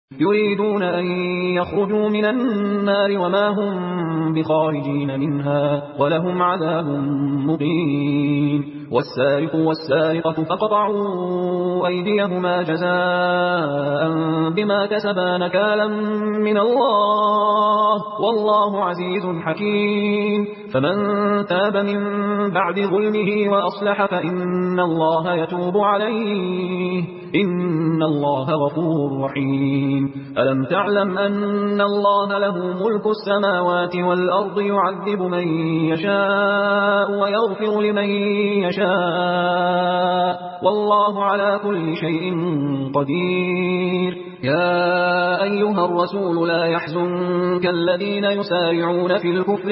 يريدون أن يخرجوا من النار وما هم بخارجين منها ولهم عذاب مقيم. والسارق والسارقة فقطعوا أيديهما جزاء بما كسبا نكالا من الله والله عزيز حكيم. فمن تاب من بعد ظلمه وأصلح فإن الله يتوب عليه إن الله غفور رحيم. ألم تعلم أن الله له ملك السماوات والأرض يعذب من يشاء ويغفر لمن يشاء والله على كل شيء قدير. يا أيها الرسول لا يحزنك الذين يسارعون في الكفر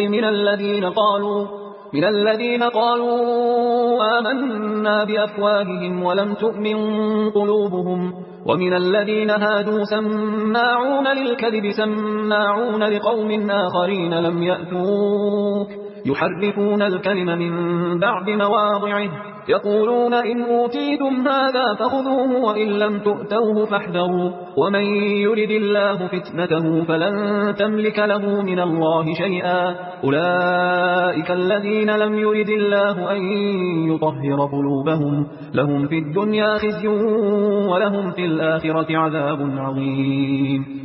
من الذين قالوا آمنا بأفواههم ولم تؤمن قلوبهم ومن الذين هادوا سماعون للكذب سماعون لقوم آخرين لم يأتوك يحرفون الكلم من بعد مواضعه يقولون إن أوتيتم هذا فخذوه وإن لم تؤتوه فاحذروا ومن يرد الله فتنته فلن تملك له من الله شيئا أولئك الذين لم يرد الله أن يطهر قلوبهم لهم في الدنيا خزي ولهم في الآخرة عذاب عظيم.